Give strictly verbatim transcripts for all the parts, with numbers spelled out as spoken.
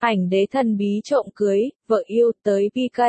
Ảnh đế thần bí trộm cưới, vợ yêu tới pê ca.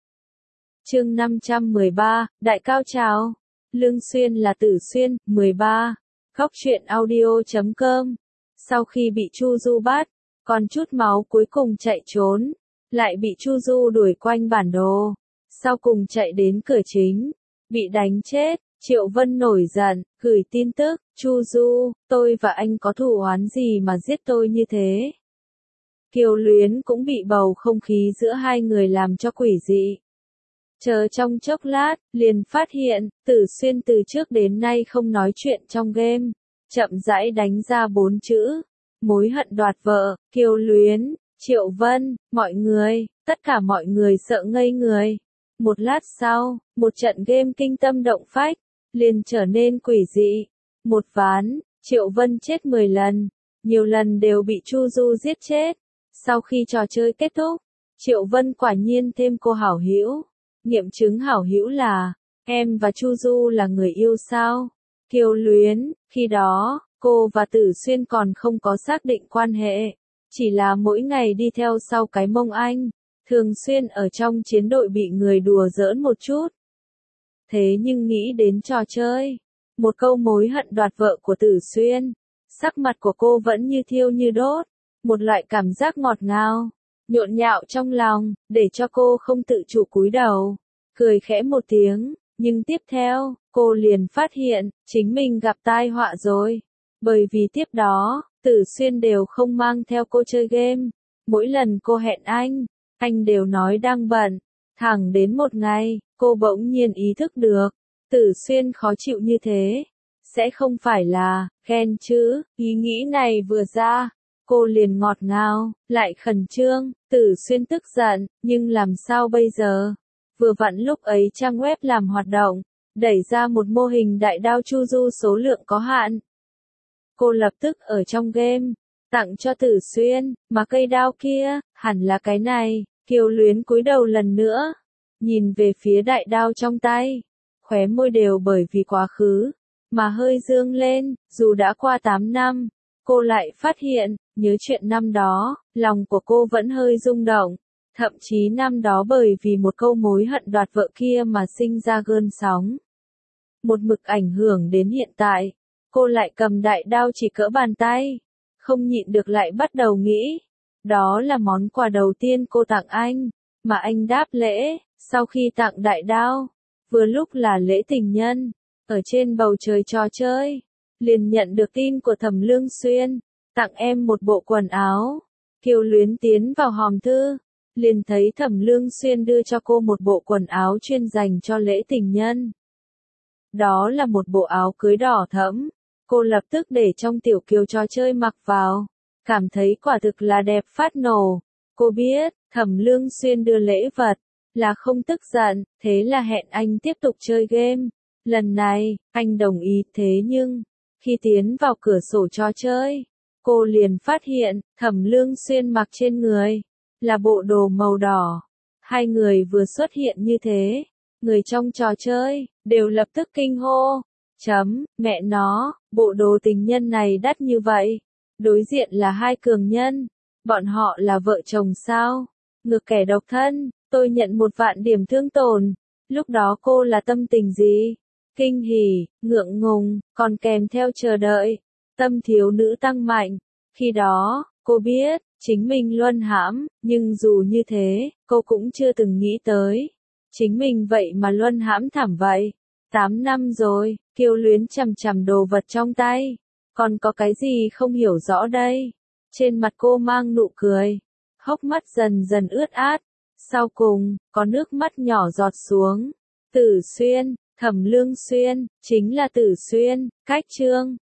Chương năm trăm mười ba, Đại cao trào. Lương Xuyên là Tử Xuyên, mười ba. Góc truyện audio chấm com. Sau khi bị Chu Du bắt, còn chút máu cuối cùng chạy trốn, lại bị Chu Du đuổi quanh bản đồ, sau cùng chạy đến cửa chính, bị đánh chết. Triệu Vân nổi giận, gửi tin tức, Chu Du, tôi và anh có thù oán gì mà giết tôi như thế? Kiều Luyến cũng bị bầu không khí giữa hai người làm cho quỷ dị. Chờ trong chốc lát, liền phát hiện, Tử Xuyên từ trước đến nay không nói chuyện trong game, chậm rãi đánh ra bốn chữ, mối hận đoạt vợ. Kiều Luyến, Triệu Vân, mọi người, tất cả mọi người sợ ngây người. Một lát sau, một trận game kinh tâm động phách, liền trở nên quỷ dị. Một ván, Triệu Vân chết mười lần, nhiều lần đều bị Chu Du giết chết. Sau khi trò chơi kết thúc, Triệu Vân quả nhiên thêm cô hảo hữu. Nghiệm chứng hảo hữu là, em và Chu Du là người yêu sao? Kiều Luyến, khi đó, cô và Tử Xuyên còn không có xác định quan hệ. Chỉ là mỗi ngày đi theo sau cái mông anh, thường xuyên ở trong chiến đội bị người đùa giỡn một chút. Thế nhưng nghĩ đến trò chơi, một câu mối hận đoạt vợ của Tử Xuyên, sắc mặt của cô vẫn như thiêu như đốt. Một loại cảm giác ngọt ngào, nhộn nhạo trong lòng, để cho cô không tự chủ cúi đầu, cười khẽ một tiếng, nhưng tiếp theo, cô liền phát hiện, chính mình gặp tai họa rồi. Bởi vì tiếp đó, Tử Xuyên đều không mang theo cô chơi game. Mỗi lần cô hẹn anh, anh đều nói đang bận. Thẳng đến một ngày, cô bỗng nhiên ý thức được, Tử Xuyên khó chịu như thế, sẽ không phải là ghen chứ. Ý nghĩ này vừa ra, cô liền ngọt ngào, lại khẩn trương. Tử Xuyên tức giận, nhưng làm sao bây giờ? Vừa vặn lúc ấy trang web làm hoạt động, đẩy ra một mô hình đại đao Chu Du số lượng có hạn. Cô lập tức ở trong game, tặng cho Tử Xuyên, mà cây đao kia, hẳn là cái này. Kiều Luyến cúi đầu lần nữa, nhìn về phía đại đao trong tay, khóe môi đều bởi vì quá khứ, mà hơi dương lên. Dù đã qua tám năm, cô lại phát hiện, nhớ chuyện năm đó, lòng của cô vẫn hơi rung động. Thậm chí năm đó bởi vì một câu mối hận đoạt vợ kia mà sinh ra gợn sóng. Một mực ảnh hưởng đến hiện tại, cô lại cầm đại đao chỉ cỡ bàn tay, không nhịn được lại bắt đầu nghĩ. Đó là món quà đầu tiên cô tặng anh, mà anh đáp lễ, sau khi tặng đại đao. Vừa lúc là lễ tình nhân, ở trên bầu trời trò chơi, liền nhận được tin của Thẩm Lương Xuyên, tặng em một bộ quần áo. Kiều Luyến tiến vào hòm thư, liền thấy Thẩm Lương Xuyên đưa cho cô một bộ quần áo chuyên dành cho lễ tình nhân. Đó là một bộ áo cưới đỏ thẫm, cô lập tức để trong tiểu kiều trò chơi mặc vào, cảm thấy quả thực là đẹp phát nổ. Cô biết, Thẩm Lương Xuyên đưa lễ vật, là không tức giận, thế là hẹn anh tiếp tục chơi game. Lần này, anh đồng ý, thế nhưng, khi tiến vào cửa sổ trò chơi, cô liền phát hiện, Thẩm Lương Xuyên mặc trên người, là bộ đồ màu đỏ. Hai người vừa xuất hiện như thế, người trong trò chơi, đều lập tức kinh hô. Chấm, mẹ nó, bộ đồ tình nhân này đắt như vậy. Đối diện là hai cường nhân, bọn họ là vợ chồng sao? Ngược kẻ độc thân, tôi nhận một vạn điểm thương tổn. Lúc đó cô là tâm tình gì? Kinh hỉ, ngượng ngùng, còn kèm theo chờ đợi. Tâm thiếu nữ tăng mạnh. Khi đó, cô biết, chính mình luân hãm, nhưng dù như thế, cô cũng chưa từng nghĩ tới. Chính mình vậy mà luân hãm thảm vậy. Tám năm rồi, Kiều Luyến chằm chằm đồ vật trong tay. Còn có cái gì không hiểu rõ đây? Trên mặt cô mang nụ cười, hốc mắt dần dần ướt át. Sau cùng, có nước mắt nhỏ giọt xuống. Tử Xuyên, Thẩm Lương Xuyên, chính là Tử Xuyên. Cách chương